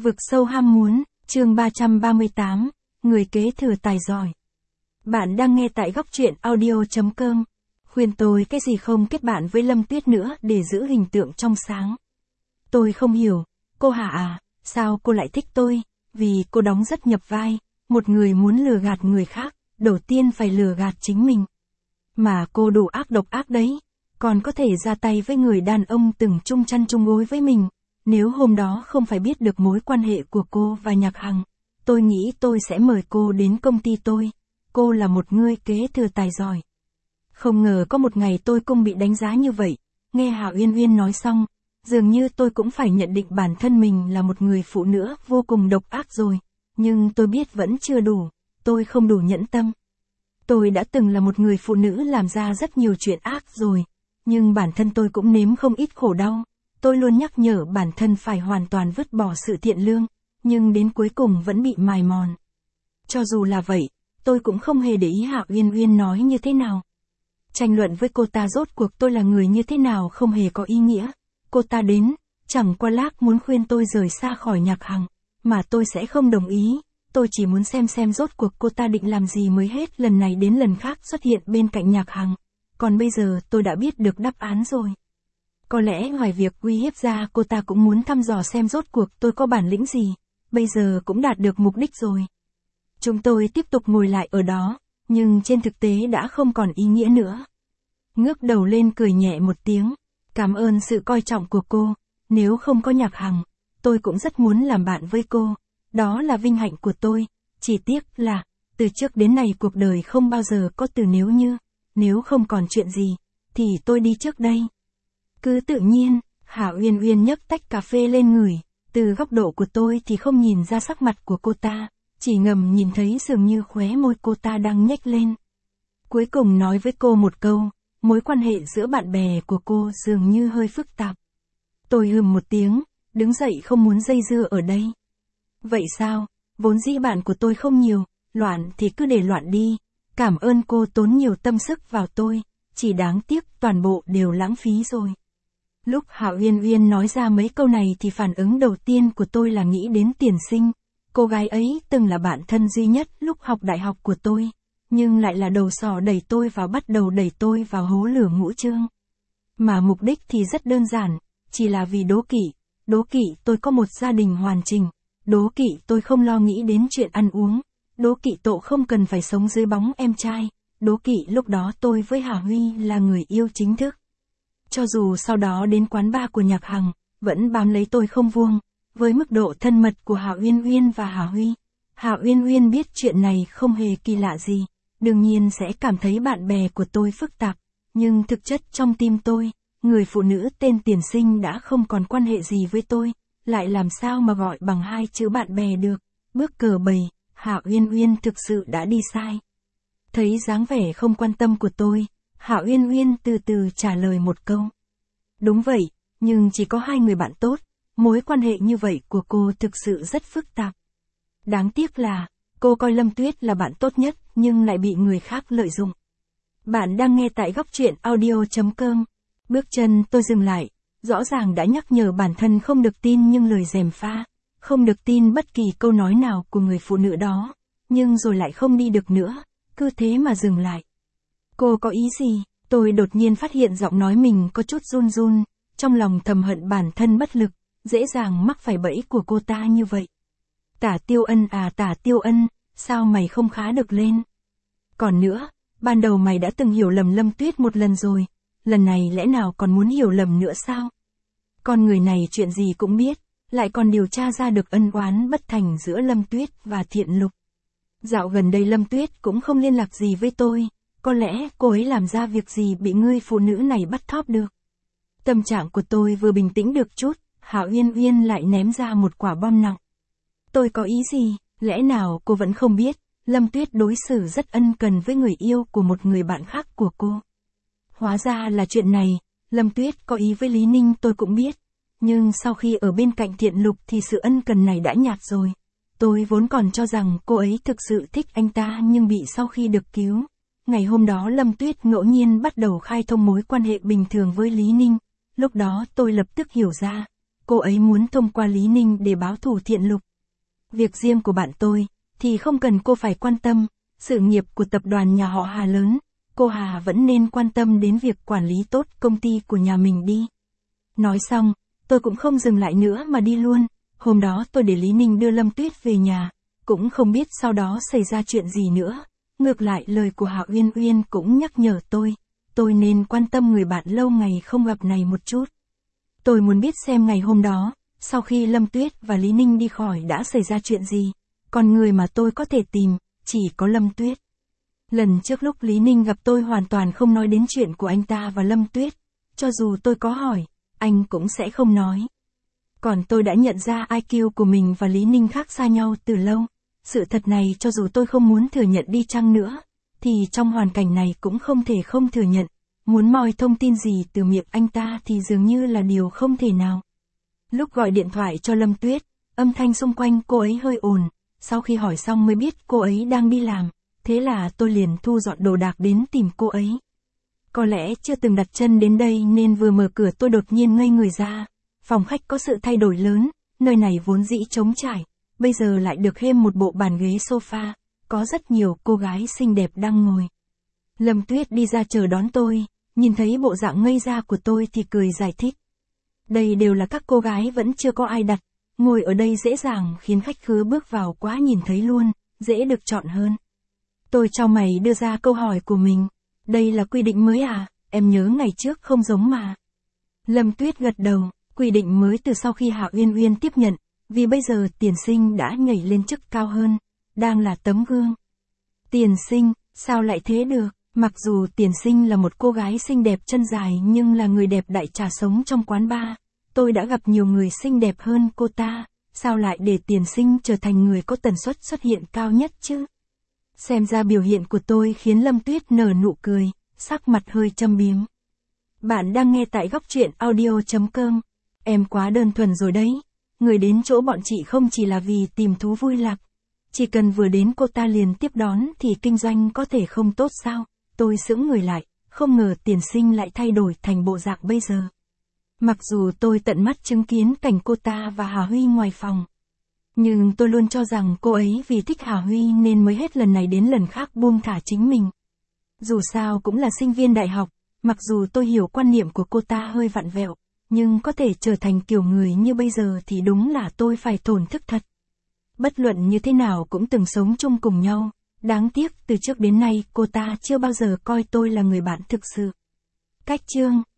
Vực sâu ham muốn, chương 338, người kế thừa tài giỏi. Bạn đang nghe tại góc truyện audio.com. Khuyên tôi cái gì không kết bạn với Lâm Tuyết nữa để giữ hình tượng trong sáng. Tôi không hiểu, cô Hà à, sao cô lại thích tôi? Vì cô đóng rất nhập vai, một người muốn lừa gạt người khác, đầu tiên phải lừa gạt chính mình. Mà cô đủ ác độc ác đấy, còn có thể ra tay với người đàn ông từng chung chăn chung gối với mình. Nếu hôm đó không phải biết được mối quan hệ của cô và Nhạc Hằng, tôi nghĩ tôi sẽ mời cô đến công ty tôi. Cô là một người kế thừa tài giỏi. Không ngờ có một ngày tôi cũng bị đánh giá như vậy. Nghe Hà Uyên Uyên nói xong, dường như tôi cũng phải nhận định bản thân mình là một người phụ nữ vô cùng độc ác rồi. Nhưng tôi biết vẫn chưa đủ, tôi không đủ nhẫn tâm. Tôi đã từng là một người phụ nữ làm ra rất nhiều chuyện ác rồi, nhưng bản thân tôi cũng nếm không ít khổ đau. Tôi luôn nhắc nhở bản thân phải hoàn toàn vứt bỏ sự thiện lương, nhưng đến cuối cùng vẫn bị mài mòn. Cho dù là vậy, tôi cũng không hề để ý Hạ Uyên Uyên nói như thế nào. Tranh luận với cô ta rốt cuộc tôi là người như thế nào không hề có ý nghĩa. Cô ta đến, chẳng qua lác muốn khuyên tôi rời xa khỏi Nhạc Hằng, mà tôi sẽ không đồng ý. Tôi chỉ muốn xem rốt cuộc cô ta định làm gì mới hết lần này đến lần khác xuất hiện bên cạnh Nhạc Hằng. Còn bây giờ tôi đã biết được đáp án rồi. Có lẽ ngoài việc uy hiếp ra cô ta cũng muốn thăm dò xem rốt cuộc tôi có bản lĩnh gì. Bây giờ cũng đạt được mục đích rồi. Chúng tôi tiếp tục ngồi lại ở đó, nhưng trên thực tế đã không còn ý nghĩa nữa. Ngước đầu lên cười nhẹ một tiếng. Cảm ơn sự coi trọng của cô. Nếu không có Nhạc Hằng, tôi cũng rất muốn làm bạn với cô. Đó là vinh hạnh của tôi. Chỉ tiếc là, từ trước đến nay cuộc đời không bao giờ có từ nếu như. Nếu không còn chuyện gì, thì tôi đi trước đây. Cứ tự nhiên, Hà Uyên Uyên nhấc tách cà phê lên ngửi. Từ góc độ của tôi thì không nhìn ra sắc mặt của cô ta, chỉ ngầm nhìn thấy dường như khóe môi cô ta đang nhếch lên. Cuối cùng nói với cô một câu, mối quan hệ giữa bạn bè của cô dường như hơi phức tạp. Tôi hừm một tiếng, đứng dậy không muốn dây dưa ở đây. Vậy sao, vốn dĩ bạn của tôi không nhiều, loạn thì cứ để loạn đi. Cảm ơn cô tốn nhiều tâm sức vào tôi, chỉ đáng tiếc toàn bộ đều lãng phí rồi. Lúc Hà Uyên Uyên nói ra mấy câu này thì phản ứng đầu tiên của tôi là nghĩ đến Tiền Sinh. Cô gái ấy từng là bạn thân duy nhất lúc học đại học của tôi, nhưng lại là đầu sỏ đẩy tôi vào bắt đầu đẩy tôi vào hố lửa ngũ chương. Mà mục đích thì rất đơn giản, chỉ là vì đố kỵ tôi có một gia đình hoàn chỉnh, đố kỵ tôi không lo nghĩ đến chuyện ăn uống, đố kỵ tội không cần phải sống dưới bóng em trai, đố kỵ lúc đó tôi với Hà Huy là người yêu chính thức. Cho dù sau đó đến quán bar của Nhạc Hằng, vẫn bám lấy tôi không buông. Với mức độ thân mật của Hà Uyên Uyên và Hà Huy, Hà Uyên Uyên biết chuyện này không hề kỳ lạ gì, đương nhiên sẽ cảm thấy bạn bè của tôi phức tạp, nhưng thực chất trong tim tôi, người phụ nữ tên Tiền Sinh đã không còn quan hệ gì với tôi, lại làm sao mà gọi bằng hai chữ bạn bè được. Bước cờ bầy, Hà Uyên Uyên thực sự đã đi sai. Thấy dáng vẻ không quan tâm của tôi, Hà Uyên Uyên từ từ trả lời một câu. Đúng vậy, nhưng chỉ có hai người bạn tốt, mối quan hệ như vậy của cô thực sự rất phức tạp. Đáng tiếc là, cô coi Lâm Tuyết là bạn tốt nhất, nhưng lại bị người khác lợi dụng. Bạn đang nghe tại góc truyện audio.com. Bước chân tôi dừng lại, rõ ràng đã nhắc nhở bản thân không được tin nhưng lời gièm pha, không được tin bất kỳ câu nói nào của người phụ nữ đó, nhưng rồi lại không đi được nữa, cứ thế mà dừng lại. Cô có ý gì? Tôi đột nhiên phát hiện giọng nói mình có chút run run, trong lòng thầm hận bản thân bất lực, dễ dàng mắc phải bẫy của cô ta như vậy. Tả Tiêu Ân à Tả Tiêu Ân, sao mày không khá được lên? Còn nữa, ban đầu mày đã từng hiểu lầm Lâm Tuyết một lần rồi, lần này lẽ nào còn muốn hiểu lầm nữa sao? Con người này chuyện gì cũng biết, lại còn điều tra ra được ân oán bất thành giữa Lâm Tuyết và Thiện Lục. Dạo gần đây Lâm Tuyết cũng không liên lạc gì với tôi, có lẽ cô ấy làm ra việc gì bị người phụ nữ này bắt thóp được. Tâm trạng của tôi vừa bình tĩnh được chút, Hà Uyên Uyên lại ném ra một quả bom nặng. Tôi có ý gì, lẽ nào cô vẫn không biết, Lâm Tuyết đối xử rất ân cần với người yêu của một người bạn khác của cô. Hóa ra là chuyện này, Lâm Tuyết có ý với Lý Ninh tôi cũng biết, nhưng sau khi ở bên cạnh Thiện Lục thì sự ân cần này đã nhạt rồi. Tôi vốn còn cho rằng cô ấy thực sự thích anh ta nhưng bị sau khi được cứu. Ngày hôm đó Lâm Tuyết ngẫu nhiên bắt đầu khai thông mối quan hệ bình thường với Lý Ninh, lúc đó tôi lập tức hiểu ra. cô ấy muốn thông qua Lý Ninh để báo thù Thiện Lục. Việc riêng của bạn tôi, thì không cần cô phải quan tâm, sự nghiệp của tập đoàn nhà họ Hà lớn, cô Hà vẫn nên quan tâm đến việc quản lý tốt công ty của nhà mình đi. Nói xong, tôi cũng không dừng lại nữa mà đi luôn. Hôm đó tôi để Lý Ninh đưa Lâm Tuyết về nhà, cũng không biết sau đó xảy ra chuyện gì nữa. Ngược lại lời của Hạ Uyên Uyên cũng nhắc nhở tôi nên quan tâm người bạn lâu ngày không gặp này một chút. Tôi muốn biết xem ngày hôm đó, sau khi Lâm Tuyết và Lý Ninh đi khỏi đã xảy ra chuyện gì, còn người mà tôi có thể tìm, chỉ có Lâm Tuyết. Lần trước lúc Lý Ninh gặp tôi hoàn toàn không nói đến chuyện của anh ta và Lâm Tuyết, cho dù tôi có hỏi, anh cũng sẽ không nói. Còn tôi đã nhận ra IQ của mình và Lý Ninh khác xa nhau từ lâu. Sự thật này cho dù tôi không muốn thừa nhận đi chăng nữa, thì trong hoàn cảnh này cũng không thể không thừa nhận. Muốn moi thông tin gì từ miệng anh ta thì dường như là điều không thể nào. Lúc gọi điện thoại cho Lâm Tuyết, âm thanh xung quanh cô ấy hơi ồn, sau khi hỏi xong mới biết cô ấy đang đi làm, thế là tôi liền thu dọn đồ đạc đến tìm cô ấy. Có lẽ chưa từng đặt chân đến đây nên vừa mở cửa tôi đột nhiên ngây người ra. Phòng khách có sự thay đổi lớn, nơi này vốn dĩ trống trải, bây giờ lại được thêm một bộ bàn ghế sofa, có rất nhiều cô gái xinh đẹp đang ngồi. Lâm Tuyết đi ra chờ đón tôi, nhìn thấy bộ dạng ngây ra của tôi thì cười giải thích. Đây đều là các cô gái vẫn chưa có ai đặt, ngồi ở đây dễ dàng khiến khách khứa bước vào quá nhìn thấy luôn, dễ được chọn hơn. Tôi chau mày đưa ra câu hỏi của mình, đây là quy định mới à, em nhớ ngày trước không giống mà. Lâm Tuyết gật đầu, quy định mới từ sau khi Hạ Uyên Uyên tiếp nhận, vì bây giờ Tiền Sinh đã nhảy lên chức cao hơn, đang là tấm gương. Tiền Sinh, sao lại thế được? Mặc dù Tiền Sinh là một cô gái xinh đẹp chân dài nhưng là người đẹp đại trà sống trong quán bar. Tôi đã gặp nhiều người xinh đẹp hơn cô ta, sao lại để Tiền Sinh trở thành người có tần suất xuất hiện cao nhất chứ? Xem ra biểu hiện của tôi khiến Lâm Tuyết nở nụ cười, sắc mặt hơi châm biếm. Bạn đang nghe tại góc truyện audio.com. Em quá đơn thuần rồi đấy. Người đến chỗ bọn chị không chỉ là vì tìm thú vui lạc. Chỉ cần vừa đến cô ta liền tiếp đón thì kinh doanh có thể không tốt sao? Tôi sững người lại, không ngờ Tiền Sinh lại thay đổi thành bộ dạng bây giờ. Mặc dù tôi tận mắt chứng kiến cảnh cô ta và Hà Huy ngoài phòng. Nhưng tôi luôn cho rằng cô ấy vì thích Hà Huy nên mới hết lần này đến lần khác buông thả chính mình. Dù sao cũng là sinh viên đại học, mặc dù tôi hiểu quan niệm của cô ta hơi vặn vẹo, nhưng có thể trở thành kiểu người như bây giờ thì đúng là tôi phải thổn thức thật. Bất luận như thế nào cũng từng sống chung cùng nhau, đáng tiếc từ trước đến nay cô ta chưa bao giờ coi tôi là người bạn thực sự. Cách chương